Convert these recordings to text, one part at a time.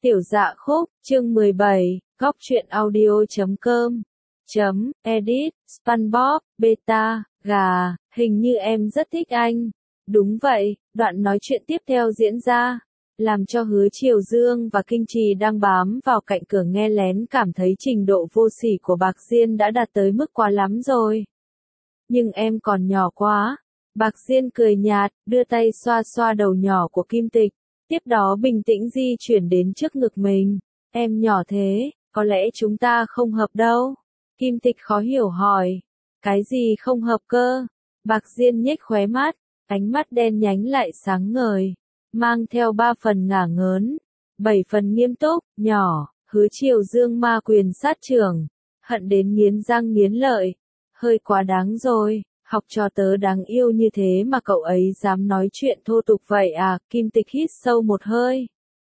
Tiểu Dạ Khúc, chương 17, góc truyện audio.com, edit, SpongeBob, beta, gà, hình như em rất thích anh. Đúng vậy, đoạn nói chuyện tiếp theo diễn ra, làm cho Hứa Triều Dương và Kinh Trì đang bám vào cạnh cửa nghe lén cảm thấy trình độ vô sỉ của Bạc Diên đã đạt tới mức quá lắm rồi. Nhưng em còn nhỏ quá. Bạc Diên cười nhạt, đưa tay xoa xoa đầu nhỏ của Kim Tịch. Tiếp đó bình tĩnh di chuyển đến trước ngực mình. Em nhỏ thế, có lẽ chúng ta không hợp đâu. Kim Tịch khó hiểu hỏi. Cái gì không hợp cơ? Bạc Diên nhếch khóe mắt, ánh mắt đen nhánh lại sáng ngời, mang theo 3 phần ngả ngớn, 7 phần nghiêm túc, nhỏ, Hứa Triều Dương ma quyền sát trưởng, hận đến nghiến răng nghiến lợi. Hơi quá đáng rồi. Học trò tớ đáng yêu như thế mà cậu ấy dám nói chuyện thô tục vậy à? Kim Tịch hít sâu một hơi.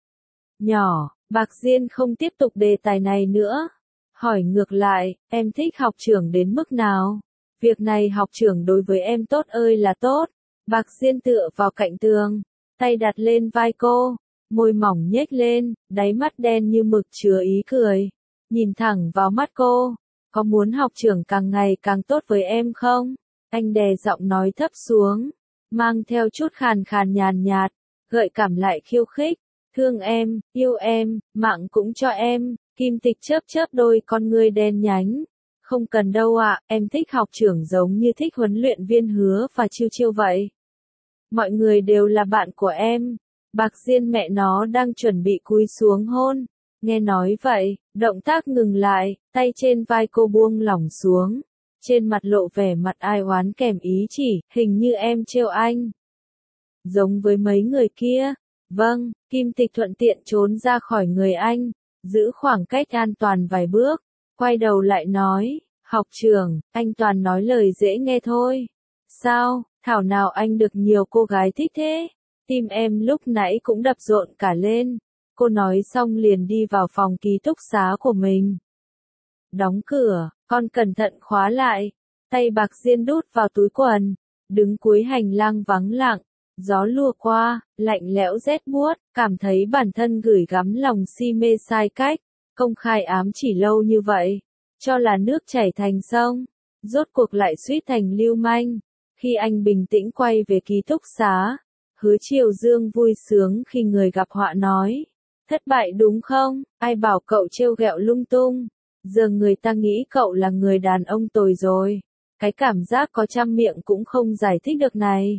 Nhỏ, Bạc Diên không tiếp tục đề tài này nữa. Hỏi ngược lại, em thích học trưởng đến mức nào? Việc này học trưởng đối với em tốt ơi là tốt. Bạc Diên tựa vào cạnh tường, tay đặt lên vai cô, môi mỏng nhếch lên, đáy mắt đen như mực chứa ý cười. Nhìn thẳng vào mắt cô, có muốn học trưởng càng ngày càng tốt với em không? Anh đè giọng nói thấp xuống, mang theo chút khàn khàn nhàn nhạt, gợi cảm lại khiêu khích. Thương em, yêu em, mạng cũng cho em. Kim Tịch chớp chớp đôi con ngươi đen nhánh. Không cần đâu ạ, em thích học trưởng giống như thích huấn luyện viên Hứa và Chiêu Chiêu vậy. Mọi người đều là bạn của em. Bạc Diên mẹ nó đang chuẩn bị cúi xuống hôn. Nghe nói vậy, động tác ngừng lại, tay trên vai cô buông lỏng xuống. Trên mặt lộ vẻ mặt ai oán kèm ý chỉ, hình như em trêu anh. Giống với mấy người kia. Vâng, Kim Tịch thuận tiện trốn ra khỏi người anh, giữ khoảng cách an toàn vài bước, quay đầu lại nói, học trưởng, anh toàn nói lời dễ nghe thôi. Sao, thảo nào anh được nhiều cô gái thích thế? Tim em lúc nãy cũng đập rộn cả lên. Cô nói xong liền đi vào phòng ký túc xá của mình. Đóng cửa, con cẩn thận khóa lại. Tay Bạc Diên đút vào túi quần, đứng cuối hành lang vắng lặng. Gió lùa qua, lạnh lẽo rét buốt, cảm thấy bản thân gửi gắm lòng si mê sai cách, công khai ám chỉ lâu như vậy, cho là nước chảy thành sông, rốt cuộc lại suýt thành lưu manh. Khi anh bình tĩnh quay về ký túc xá, Hứa Triều Dương vui sướng khi người gặp họa nói, thất bại đúng không, ai bảo cậu trêu ghẹo lung tung, giờ người ta nghĩ cậu là người đàn ông tồi rồi, cái cảm giác có trăm miệng cũng không giải thích được này.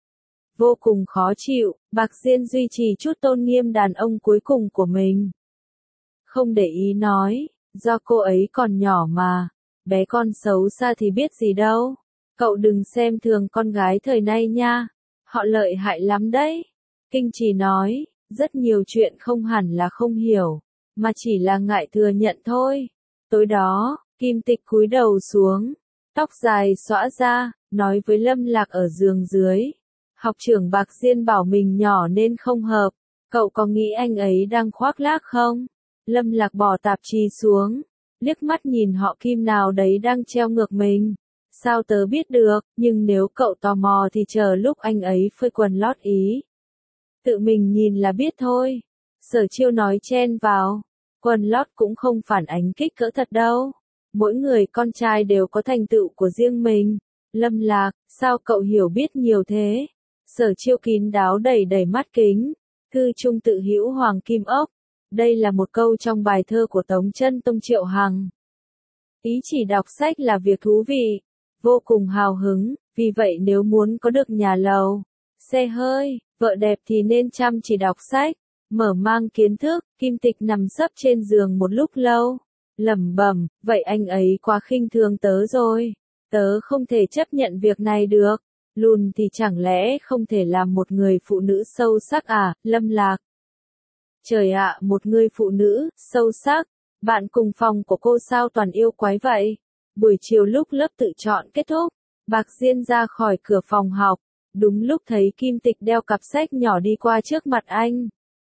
Vô cùng khó chịu, Bạc Diên duy trì chút tôn nghiêm đàn ông cuối cùng của mình. Không để ý nói, do cô ấy còn nhỏ mà, bé con xấu xa thì biết gì đâu. Cậu đừng xem thường con gái thời nay nha, họ lợi hại lắm đấy. Kinh Trì nói, rất nhiều chuyện không hẳn là không hiểu, mà chỉ là ngại thừa nhận thôi. Tối đó, Kim Tịch cúi đầu xuống, tóc dài xõa ra, nói với Lâm Lạc ở giường dưới. Học trưởng Bạc Diên bảo mình nhỏ nên không hợp, cậu có nghĩ anh ấy đang khoác lác không? Lâm Lạc bỏ tạp chí xuống, liếc mắt nhìn họ Kim nào đấy đang treo ngược mình. Sao tớ biết được, nhưng nếu cậu tò mò thì chờ lúc anh ấy phơi quần lót ý. Tự mình nhìn là biết thôi. Sở Chiêu nói chen vào, quần lót cũng không phản ánh kích cỡ thật đâu. Mỗi người con trai đều có thành tựu của riêng mình. Lâm Lạc, sao cậu hiểu biết nhiều thế? Sở Chiêu kín đáo đẩy đẩy mắt kính, thư trung tự hữu Hoàng Kim Ốc. Đây là một câu trong bài thơ của Tống Chân Tông Triệu Hằng. Ý chỉ đọc sách là việc thú vị, vô cùng hào hứng, vì vậy nếu muốn có được nhà lầu, xe hơi, vợ đẹp thì nên chăm chỉ đọc sách, mở mang kiến thức. Kim Tịch nằm sấp trên giường một lúc lâu, lẩm bẩm, vậy anh ấy quá khinh thường tớ rồi, tớ không thể chấp nhận việc này được. Lùn thì chẳng lẽ không thể làm một người phụ nữ sâu sắc à, Lâm Lạc? Trời ạ, một người phụ nữ, sâu sắc, bạn cùng phòng của cô sao toàn yêu quái vậy? Buổi chiều lúc lớp tự chọn kết thúc, Bạc Diên ra khỏi cửa phòng học, đúng lúc thấy Kim Tịch đeo cặp sách nhỏ đi qua trước mặt anh.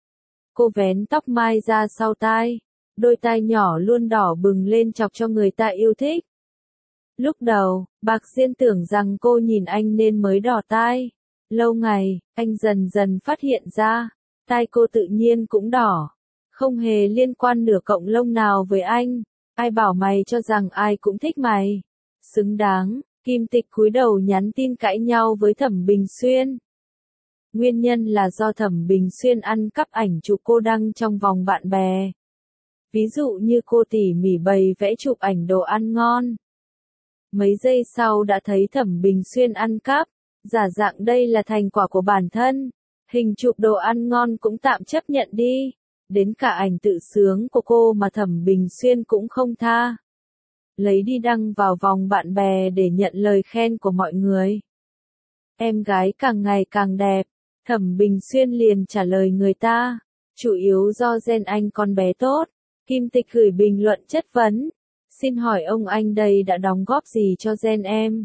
Cô vén tóc mai ra sau tai, đôi tai nhỏ luôn đỏ bừng lên chọc cho người ta yêu thích. Lúc đầu, Bạc Diên tưởng rằng cô nhìn anh nên mới đỏ tai. Lâu ngày, anh dần dần phát hiện ra, tai cô tự nhiên cũng đỏ. không hề liên quan nửa cộng lông nào với anh. Ai bảo mày cho rằng ai cũng thích mày. Xứng đáng, Kim Tịch cúi đầu nhắn tin cãi nhau với Thẩm Bình Xuyên. Nguyên nhân là do Thẩm Bình Xuyên ăn cắp ảnh chụp cô đăng trong vòng bạn bè. Ví dụ như cô tỉ mỉ bày vẽ chụp ảnh đồ ăn ngon. Mấy giây sau đã thấy Thẩm Bình Xuyên ăn cắp, giả dạng đây là thành quả của bản thân. Hình chụp đồ ăn ngon cũng tạm chấp nhận đi. Đến cả ảnh tự sướng của cô mà Thẩm Bình Xuyên cũng không tha. Lấy đi đăng vào vòng bạn bè để nhận lời khen của mọi người. Em gái càng ngày càng đẹp, Thẩm Bình Xuyên liền trả lời người ta. Chủ yếu do gen anh con bé tốt. Kim Tịch gửi bình luận chất vấn. Xin hỏi ông anh đây đã đóng góp gì cho gen em?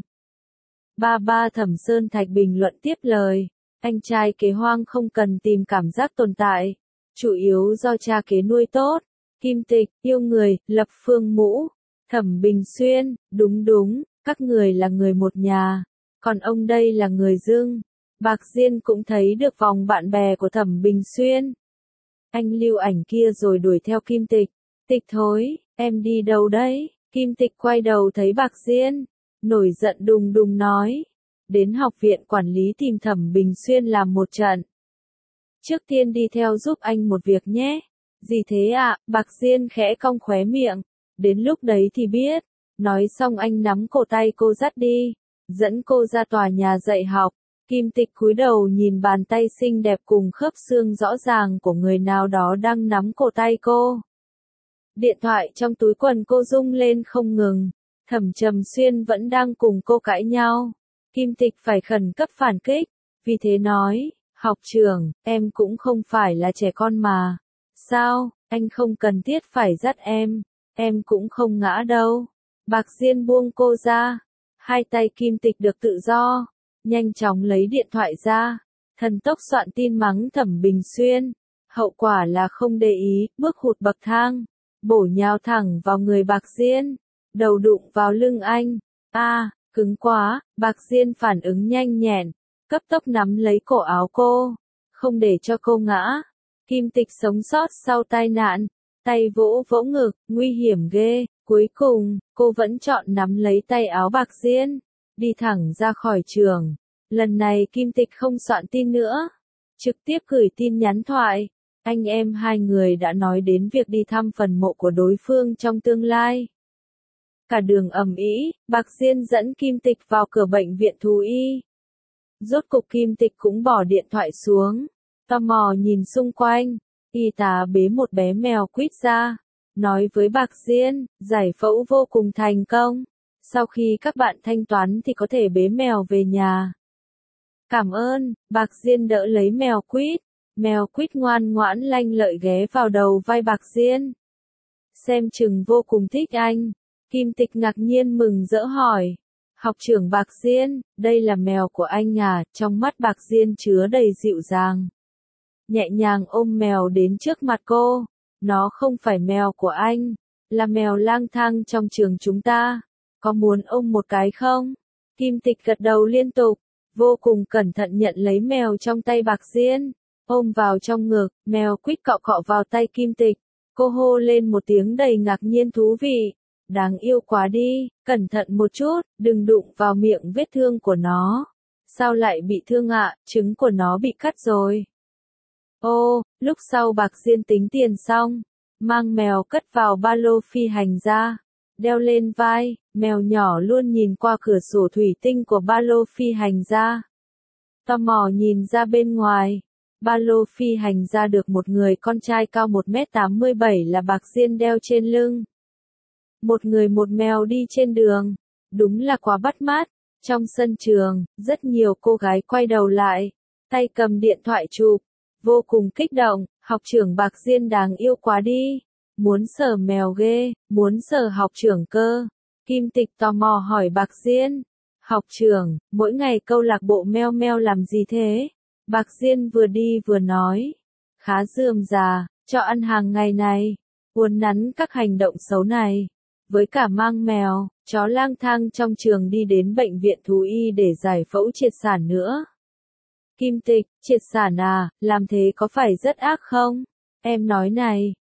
Ba Thẩm Sơn Thạch bình luận tiếp lời. Anh trai kế hoang không cần tìm cảm giác tồn tại. Chủ yếu do cha kế nuôi tốt. Kim Tịch, yêu người, lập phương mũ. Thẩm Bình Xuyên, đúng, các người là người một nhà. Còn ông đây là người dưng. Bạc Diên cũng thấy được vòng bạn bè của Thẩm Bình Xuyên. Anh lưu ảnh kia rồi đuổi theo Kim Tịch. Tịch thối, em đi đâu đấy? Kim Tịch quay đầu thấy Bạc Diên. Nổi giận đùng nói. Đến học viện quản lý tìm Thẩm Bình Xuyên làm một trận. Trước tiên đi theo giúp anh một việc nhé. Gì thế ạ? Bạc Diên khẽ cong khóe miệng. Đến lúc đấy thì biết. Nói xong anh nắm cổ tay cô dắt đi. Dẫn cô ra tòa nhà dạy học. Kim Tịch cúi đầu nhìn bàn tay xinh đẹp cùng khớp xương rõ ràng của người nào đó đang nắm cổ tay cô. Điện thoại trong túi quần cô rung lên không ngừng. Thẩm Trầm Xuyên vẫn đang cùng cô cãi nhau. Kim Tịch phải khẩn cấp phản kích. Vì thế nói, học trưởng, em cũng không phải là trẻ con mà. Sao, anh không cần thiết phải dắt em cũng không ngã đâu. Bạc Diên buông cô ra. Hai tay Kim Tịch được tự do. Nhanh chóng lấy điện thoại ra. Thần tốc soạn tin mắng Thẩm Bình Xuyên. Hậu quả là không để ý, bước hụt bậc thang. Bổ nhào thẳng vào người Bạc Diên. Đầu đụng vào lưng anh. Cứng quá, Bạc Diên phản ứng nhanh nhẹn. Cấp tốc nắm lấy cổ áo cô. Không để cho cô ngã. Kim Tịch sống sót sau tai nạn. Tay vỗ vỗ ngực, nguy hiểm ghê. Cuối cùng, cô vẫn chọn nắm lấy tay áo Bạc Diên. Đi thẳng ra khỏi trường. Lần này Kim Tịch không soạn tin nữa. Trực tiếp gửi tin nhắn thoại. Anh em hai người đã nói đến việc đi thăm phần mộ của đối phương trong tương lai. Cả đường ầm ĩ, Bạc Diên dẫn Kim Tịch vào cửa bệnh viện thú y. Rốt cục Kim Tịch cũng bỏ điện thoại xuống. Tò mò nhìn xung quanh. Y tá bế một bé mèo quýt ra. Nói với Bạc Diên, giải phẫu vô cùng thành công. Sau khi các bạn thanh toán thì có thể bế mèo về nhà. Cảm ơn, Bạc Diên đỡ lấy mèo quýt. Mèo quýt ngoan ngoãn lanh lợi ghé vào đầu vai Bạc Diên. Xem chừng vô cùng thích anh. Kim Tịch ngạc nhiên mừng rỡ hỏi. Học trưởng Bạc Diên, đây là mèo của anh à? Trong mắt Bạc Diên chứa đầy dịu dàng. Nhẹ nhàng ôm mèo đến trước mặt cô. Nó không phải mèo của anh, là mèo lang thang trong trường chúng ta. Có muốn ôm một cái không? Kim Tịch gật đầu liên tục, vô cùng cẩn thận nhận lấy mèo trong tay Bạc Diên, ôm vào trong ngực, mèo quýt cọ cọ vào tay Kim Tịch. Cô hô lên một tiếng đầy ngạc nhiên thú vị. Đáng yêu quá đi, cẩn thận một chút, đừng đụng vào miệng vết thương của nó. Sao lại bị thương ạ? Trứng của nó bị cắt rồi. Lúc sau Bạc Diên tính tiền xong, mang mèo cất vào ba lô phi hành ra, đeo lên vai, mèo nhỏ luôn nhìn qua cửa sổ thủy tinh của ba lô phi hành ra. Tò mò nhìn ra bên ngoài, ba lô phi hành ra được một người con trai cao 1m87 là Bạc Diên đeo trên lưng. Một người một mèo đi trên đường, đúng là quá bắt mắt. Trong sân trường, rất nhiều cô gái quay đầu lại, tay cầm điện thoại chụp. Vô cùng kích động, học trưởng Bạc Diên đáng yêu quá đi. Muốn sờ mèo ghê, muốn sờ học trưởng cơ. Kim Tịch tò mò hỏi Bạc Diên. Học trưởng, mỗi ngày câu lạc bộ meo meo làm gì thế? Bạc Diên vừa đi vừa nói. Khá rườm rà, cho ăn hàng ngày này. Uốn nắn các hành động xấu này. Với cả mang mèo, chó lang thang trong trường đi đến bệnh viện thú y để giải phẫu triệt sản nữa. Kim Tịch, triệt sản à, làm thế có phải rất ác không? Em nói này,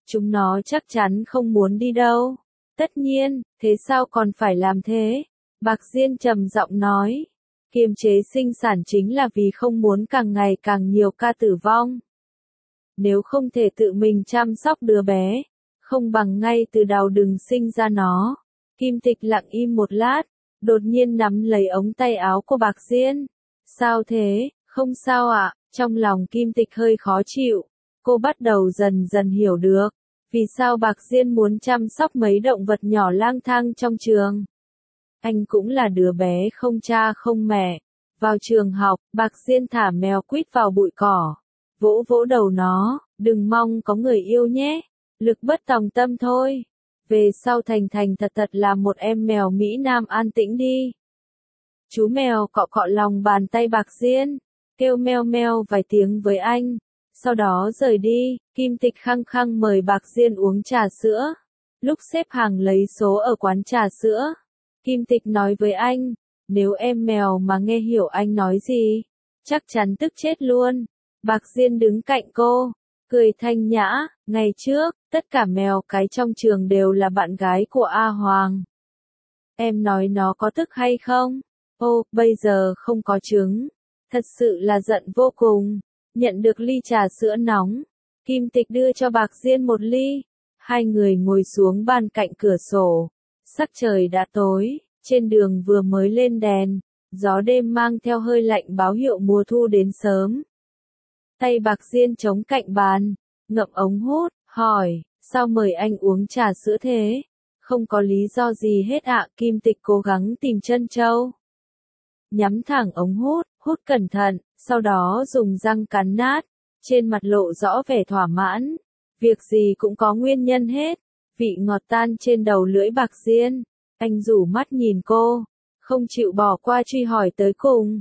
Chúng nó chắc chắn không muốn đi đâu. Tất nhiên, thế sao còn phải làm thế? Bạc Diên trầm giọng nói. Kiềm chế sinh sản chính là vì không muốn càng ngày càng nhiều ca tử vong. Nếu không thể tự mình chăm sóc đứa bé, không bằng ngay từ đầu đừng sinh ra nó. Kim Tịch lặng im một lát, đột nhiên nắm lấy ống tay áo của Bạc Diên. Sao thế, không sao ạ, trong lòng Kim Tịch hơi khó chịu. Cô bắt đầu dần dần hiểu được, vì sao Bạc Diên muốn chăm sóc mấy động vật nhỏ lang thang trong trường. Anh cũng là đứa bé không cha không mẹ. Vào trường học, Bạc Diên thả mèo quýt vào bụi cỏ. Vỗ vỗ đầu nó, đừng mong có người yêu nhé. Lực bất tòng tâm thôi. Về sau thành thành thật thật là một em mèo Mỹ Nam an tĩnh đi. Chú mèo cọ cọ lòng bàn tay Bạc Diên, kêu meo meo vài tiếng với anh. Sau đó rời đi, Kim Tịch khăng khăng mời Bạc Diên uống trà sữa. Lúc xếp hàng lấy số ở quán trà sữa, Kim Tịch nói với anh, nếu em mèo mà nghe hiểu anh nói gì, chắc chắn tức chết luôn. Bạc Diên đứng cạnh cô, cười thanh nhã, ngày trước, tất cả mèo cái trong trường đều là bạn gái của A Hoàng. Em nói nó có tức hay không? Ô, bây giờ không có trứng. Thật sự là giận vô cùng. Nhận được ly trà sữa nóng, Kim Tịch đưa cho Bạc Diên một ly. Hai người ngồi xuống bàn cạnh cửa sổ. Sắc trời đã tối, trên đường vừa mới lên đèn, gió đêm mang theo hơi lạnh báo hiệu mùa thu đến sớm. Tay Bạc Diên chống cạnh bàn, ngậm ống hút, hỏi, sao mời anh uống trà sữa thế? Không có lý do gì hết ạ. Kim Tịch cố gắng tìm chân châu. Nhắm thẳng ống hút, hút cẩn thận, sau đó dùng răng cắn nát, trên mặt lộ rõ vẻ thỏa mãn. Việc gì cũng có nguyên nhân hết. Vị ngọt tan trên đầu lưỡi Bạc Diên. Anh rủ mắt nhìn cô, không chịu bỏ qua truy hỏi tới cùng.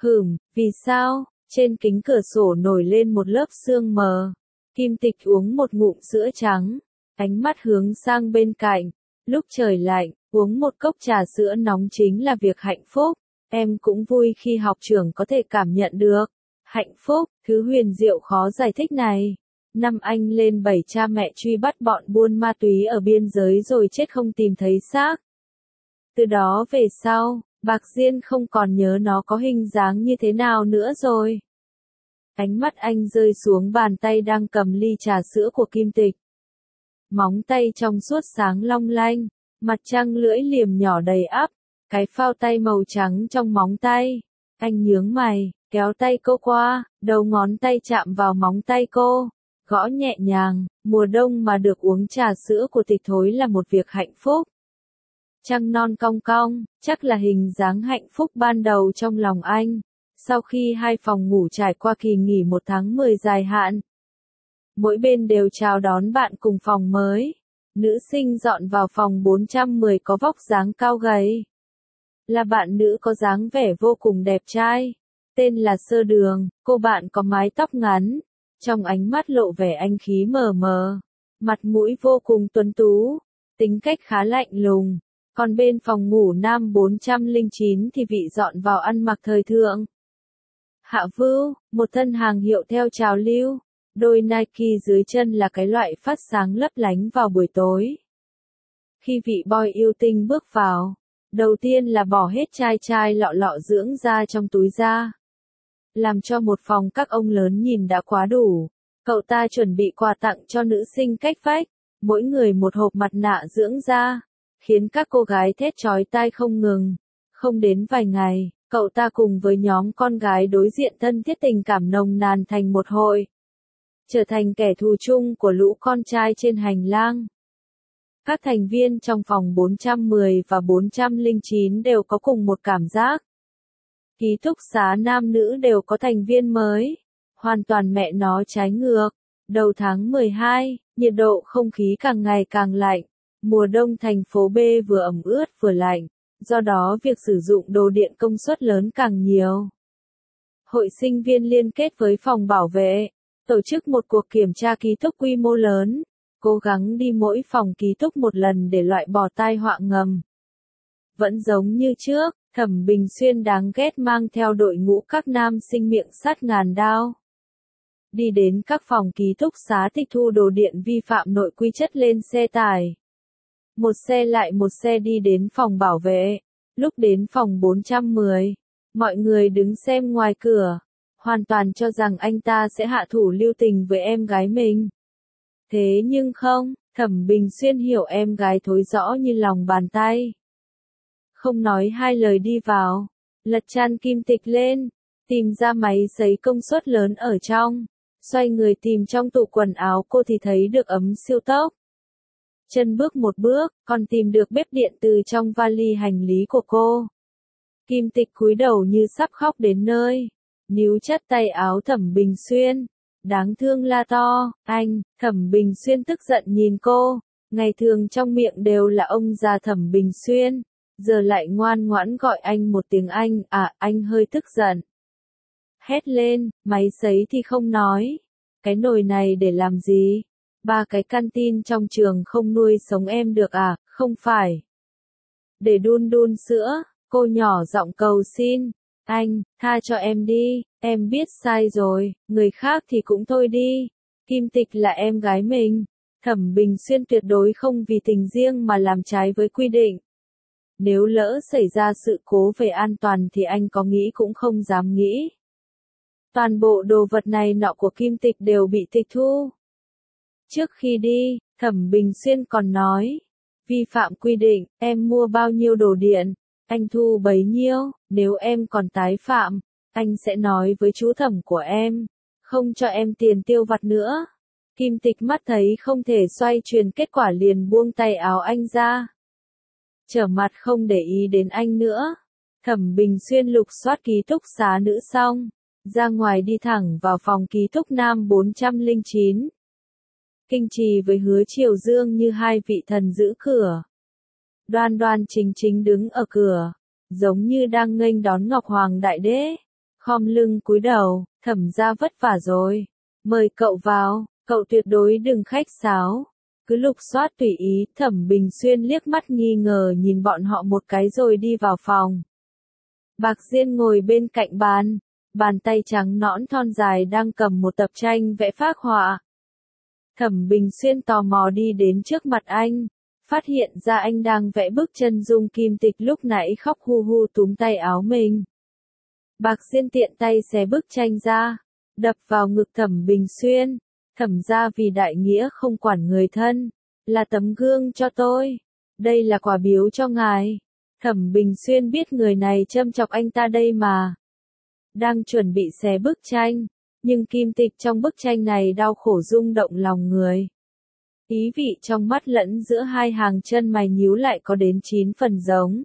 Vì sao? Trên kính cửa sổ nổi lên một lớp sương mờ. Kim Tịch uống một ngụm sữa trắng, ánh mắt hướng sang bên cạnh. Lúc trời lạnh, uống một cốc trà sữa nóng chính là việc hạnh phúc. Em cũng vui khi học trưởng có thể cảm nhận được. Hạnh phúc, thứ huyền diệu khó giải thích này. Năm anh lên 7 cha mẹ truy bắt bọn buôn ma túy ở biên giới rồi chết không tìm thấy xác. Từ đó về sau, Bạc Diên không còn nhớ nó có hình dáng như thế nào nữa rồi. Ánh mắt anh rơi xuống bàn tay đang cầm ly trà sữa của Kim Tịch. Móng tay trong suốt sáng long lanh, mặt trăng lưỡi liềm nhỏ đầy ắp, cái phao tay màu trắng trong móng tay. Anh nhướng mày, kéo tay cô qua, đầu ngón tay chạm vào móng tay cô, gõ nhẹ nhàng. Mùa đông mà được uống trà sữa của Tịch Thối là một việc hạnh phúc. Trăng non cong cong, chắc là hình dáng hạnh phúc ban đầu trong lòng anh. Sau khi hai phòng ngủ trải qua kỳ nghỉ 1 tháng 10 dài hạn, mỗi bên đều chào đón bạn cùng phòng mới. Nữ sinh dọn vào phòng 410 có vóc dáng cao gầy. Là bạn nữ có dáng vẻ vô cùng đẹp trai. Tên là Sơ Đường, cô bạn có mái tóc ngắn. Trong ánh mắt lộ vẻ anh khí mờ mờ. Mặt mũi vô cùng tuấn tú. Tính cách khá lạnh lùng. Còn bên phòng ngủ nam 409 thì vị dọn vào ăn mặc thời thượng. Hạ Vưu, một thân hàng hiệu theo trào lưu. Đôi Nike dưới chân là cái loại phát sáng lấp lánh vào buổi tối. Khi vị boy yêu tinh bước vào, đầu tiên là bỏ hết chai chai lọ lọ dưỡng da trong túi ra. Làm cho một phòng các ông lớn nhìn đã quá đủ. Cậu ta chuẩn bị quà tặng cho nữ sinh cách vách, mỗi người một hộp mặt nạ dưỡng da, khiến các cô gái thét chói tai không ngừng. Không đến vài ngày, cậu ta cùng với nhóm con gái đối diện thân thiết tình cảm nồng nàn thành một hội. Trở thành kẻ thù chung của lũ con trai trên hành lang. Các thành viên trong phòng 410 và 409 đều có cùng một cảm giác. Ký túc xá nam nữ đều có thành viên mới. Hoàn toàn mẹ nó trái ngược. Đầu tháng 12, nhiệt độ không khí càng ngày càng lạnh. Mùa đông thành phố B vừa ẩm ướt vừa lạnh. Do đó việc sử dụng đồ điện công suất lớn càng nhiều. Hội sinh viên liên kết với phòng bảo vệ, tổ chức một cuộc kiểm tra ký túc quy mô lớn, cố gắng đi mỗi phòng ký túc một lần để loại bỏ tai họa ngầm. Vẫn giống như trước, Thẩm Bình Xuyên đáng ghét mang theo đội ngũ các nam sinh miệng sắt ngàn đao. đi đến các phòng ký túc xá tịch thu đồ điện vi phạm nội quy chất lên xe tải. Một xe lại một xe đi đến phòng bảo vệ. Lúc đến phòng 410, mọi người đứng xem ngoài cửa, hoàn toàn cho rằng anh ta sẽ hạ thủ lưu tình với em gái mình. Thế nhưng không, Thẩm Bình Xuyên hiểu em gái thối rõ như lòng bàn tay. Không nói hai lời đi vào, lật chăn kim tịch lên, tìm ra máy sấy công suất lớn ở trong, xoay người tìm trong tủ quần áo cô thì thấy được ấm siêu tốc. Chân bước một bước, còn tìm được bếp điện từ trong vali hành lý của cô. Kim tịch cúi đầu như sắp khóc đến nơi, níu chặt tay áo Thẩm Bình Xuyên, đáng thương la to, anh. Thẩm Bình Xuyên tức giận nhìn cô, ngày thường trong miệng đều là ông già Thẩm Bình Xuyên, giờ lại ngoan ngoãn gọi anh một tiếng anh, anh hơi tức giận. Hét lên, máy sấy thì không nói, cái nồi này để làm gì? 3 cái canteen trong trường không nuôi sống em được à, không phải. Để đun đun sữa, cô nhỏ giọng cầu xin, anh, tha cho em đi, em biết sai rồi, người khác thì cũng thôi đi. Kim Tịch là em gái mình, Thẩm Bình Xuyên tuyệt đối không vì tình riêng mà làm trái với quy định. Nếu lỡ xảy ra sự cố về an toàn thì anh có nghĩ cũng không dám nghĩ. Toàn bộ đồ vật này nọ của Kim Tịch đều bị tịch thu. Trước khi đi, Thẩm Bình Xuyên còn nói, vi phạm quy định, em mua bao nhiêu đồ điện, anh thu bấy nhiêu, nếu em còn tái phạm, anh sẽ nói với chú thẩm của em, không cho em tiền tiêu vặt nữa. Kim Tịch mắt thấy không thể xoay chuyển kết quả liền buông tay áo anh ra. Trở mặt không để ý đến anh nữa. Thẩm Bình Xuyên lục soát ký túc xá nữ xong, ra ngoài đi thẳng vào phòng ký túc nam 409. Kinh Trì với Hứa Triều Dương như hai vị thần giữ cửa. Đoan đoan chính chính đứng ở cửa, giống như đang nghênh đón Ngọc Hoàng Đại Đế. Khom lưng cúi đầu, Thẩm gia vất vả rồi. Mời cậu vào, cậu tuyệt đối đừng khách sáo. Cứ lục soát tùy ý, Thẩm Bình Xuyên liếc mắt nghi ngờ nhìn bọn họ một cái rồi đi vào phòng. Bạc Diên ngồi bên cạnh bàn, bàn tay trắng nõn thon dài đang cầm một tập tranh vẽ phác họa. Thẩm Bình Xuyên tò mò đi đến trước mặt anh, phát hiện ra anh đang vẽ bức chân dung Kim Tịch lúc nãy khóc hu hu túm tay áo mình. Bạc Diên tiện tay xé bức tranh ra, đập vào ngực Thẩm Bình Xuyên. Thẩm gia vì đại nghĩa không quản người thân, là tấm gương cho tôi. Đây là quà biếu cho ngài. Thẩm Bình Xuyên biết người này châm chọc anh ta đây mà. Đang chuẩn bị xé bức tranh, nhưng Kim Tịch trong bức tranh này đau khổ rung động lòng người. Ý vị trong mắt lẫn giữa hai hàng chân mày nhíu lại có đến 9 phần giống.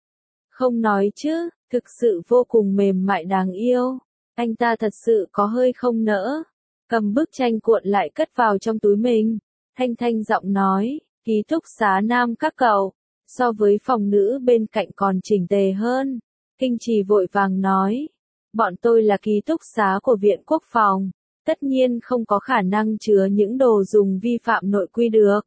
Không nói chứ, thực sự vô cùng mềm mại đáng yêu. Anh ta thật sự có hơi không nỡ. Cầm bức tranh cuộn lại cất vào trong túi mình. Thanh thanh giọng nói, ký túc xá nam các cậu, so với phòng nữ bên cạnh còn chỉnh tề hơn. Kinh Trì vội vàng nói, bọn tôi là ký túc xá của Viện Quốc phòng, tất nhiên không có khả năng chứa những đồ dùng vi phạm nội quy được.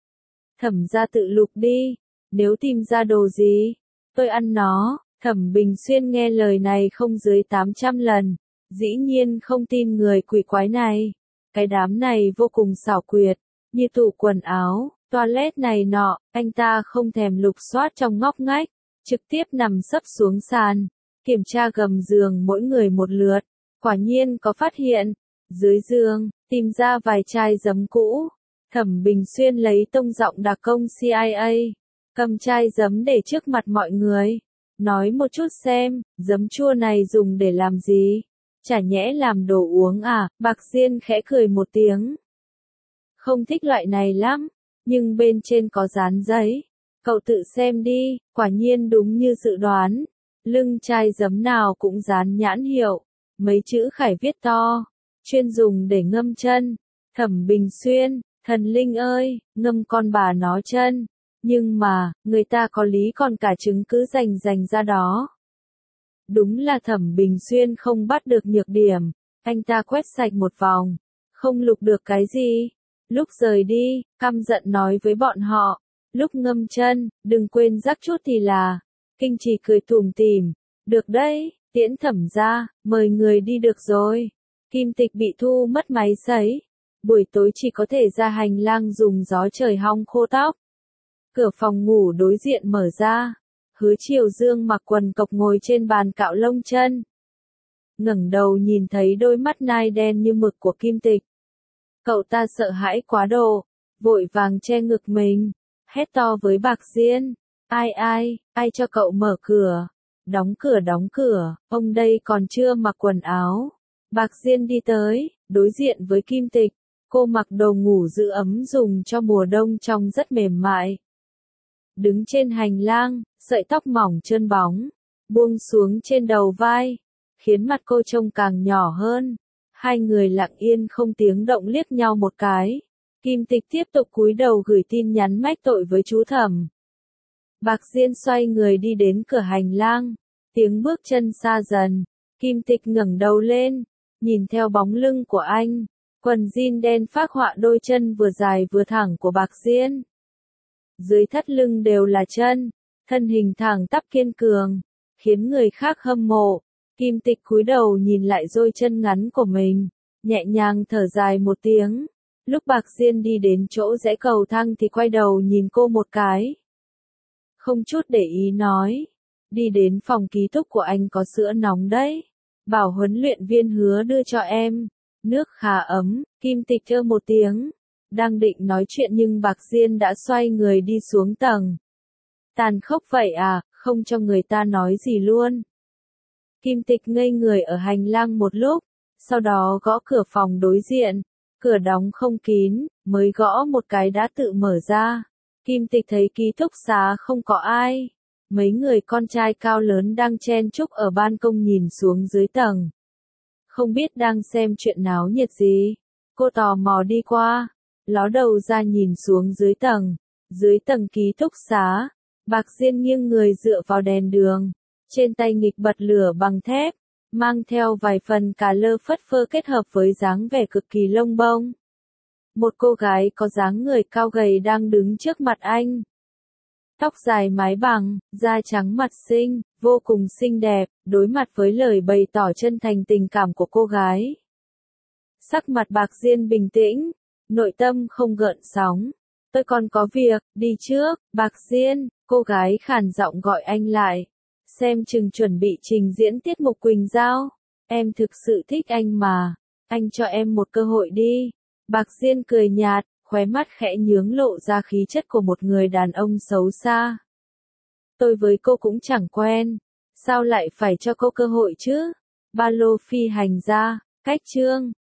Thẩm gia tự lục đi, nếu tìm ra đồ gì, tôi ăn nó. Thẩm Bình Xuyên nghe lời này không dưới 800 lần. Dĩ nhiên không tin người quỷ quái này. Cái đám này vô cùng xảo quyệt, như tủ quần áo, toilet này nọ, anh ta không thèm lục soát trong ngóc ngách, trực tiếp nằm sấp xuống sàn, kiểm tra gầm giường mỗi người một lượt, quả nhiên có phát hiện, dưới giường, tìm ra vài chai giấm cũ. Thẩm Bình Xuyên lấy tông giọng đặc công CIA, cầm chai giấm để trước mặt mọi người, nói một chút xem, giấm chua này dùng để làm gì? Chả nhẽ làm đồ uống à? Bạc Diên khẽ cười một tiếng. Không thích loại này lắm, nhưng bên trên có dán giấy. Cậu tự xem đi, quả nhiên đúng như dự đoán. Lưng chai giấm nào cũng dán nhãn hiệu. Mấy chữ khải viết to, chuyên dùng để ngâm chân. Thẩm Bình Xuyên, thần linh ơi, ngâm con bà nó chân. Nhưng mà, người ta có lý còn cả chứng cứ rành ra đó. Đúng là Thẩm Bình Xuyên không bắt được nhược điểm, anh ta quét sạch một vòng, không lục được cái gì. Lúc rời đi, căm giận nói với bọn họ, lúc ngâm chân, đừng quên rắc chút thì là. Kinh Trì cười tủm tỉm, được đấy, tiễn Thẩm gia, mời người đi được rồi. Kim Tịch bị thu mất máy sấy. Buổi tối chỉ có thể ra hành lang dùng gió trời hong khô tóc. Cửa phòng ngủ đối diện mở ra. Hứa Triều Dương mặc quần cộc ngồi trên bàn cạo lông chân. Ngẩng đầu nhìn thấy đôi mắt nai đen như mực của Kim Tịch. Cậu ta sợ hãi quá độ, vội vàng che ngực mình, hét to với Bạc Diên. Ai cho cậu mở cửa? Đóng cửa, ông đây còn chưa mặc quần áo. Bạc Diên đi tới, đối diện với Kim Tịch. Cô mặc đồ ngủ giữ ấm dùng cho mùa đông trông rất mềm mại. Đứng trên hành lang, sợi tóc mỏng trơn bóng, buông xuống trên đầu vai, khiến mặt cô trông càng nhỏ hơn. Hai người lặng yên không tiếng động liếc nhau một cái. Kim Tịch tiếp tục cúi đầu gửi tin nhắn mách tội với chú Thẩm. Bạc Diên xoay người đi đến cửa hành lang, tiếng bước chân xa dần. Kim Tịch ngẩng đầu lên, nhìn theo bóng lưng của anh. Quần jean đen phác họa đôi chân vừa dài vừa thẳng của Bạc Diên. Dưới thắt lưng đều là chân, thân hình thẳng tắp kiên cường, khiến người khác hâm mộ. Kim Tịch cúi đầu nhìn lại đôi chân ngắn của mình, nhẹ nhàng thở dài một tiếng. Lúc Bạc Diên đi đến chỗ rẽ cầu thang thì quay đầu nhìn cô một cái. Không chút để ý nói, đi đến phòng ký túc của anh có sữa nóng đấy. Bảo huấn luyện viên Hứa đưa cho em. Nước khá ấm. Kim Tịch ơ một tiếng. Đang định nói chuyện nhưng Bạc Diên đã xoay người đi xuống tầng. Tàn khốc vậy à, không cho người ta nói gì luôn. Kim Tịch ngây người ở hành lang một lúc, sau đó gõ cửa phòng đối diện. Cửa đóng không kín, mới gõ một cái đã tự mở ra. Kim Tịch thấy ký túc xá không có ai. Mấy người con trai cao lớn đang chen chúc ở ban công nhìn xuống dưới tầng. Không biết đang xem chuyện náo nhiệt gì. Cô tò mò đi qua, ló đầu ra nhìn xuống dưới tầng. Dưới tầng ký túc xá, Bạc Diên nghiêng người dựa vào đèn đường. Trên tay nghịch bật lửa bằng thép, mang theo vài phần cà lơ phất phơ kết hợp với dáng vẻ cực kỳ lông bông. Một cô gái có dáng người cao gầy đang đứng trước mặt anh. Tóc dài mái bằng, da trắng mặt xinh, vô cùng xinh đẹp, đối mặt với lời bày tỏ chân thành tình cảm của cô gái. Sắc mặt Bạc Diên bình tĩnh, nội tâm không gợn sóng. Tôi còn có việc, đi trước. Bạc Diên, cô gái khàn giọng gọi anh lại. Xem chừng chuẩn bị trình diễn tiết mục Quỳnh Giao. Em thực sự thích anh mà. Anh cho em một cơ hội đi. Bạc Diên cười nhạt, khóe mắt khẽ nhướng lộ ra khí chất của một người đàn ông xấu xa. Tôi với cô cũng chẳng quen. Sao lại phải cho cô cơ hội chứ? Ba lô phi hành ra, cách chương.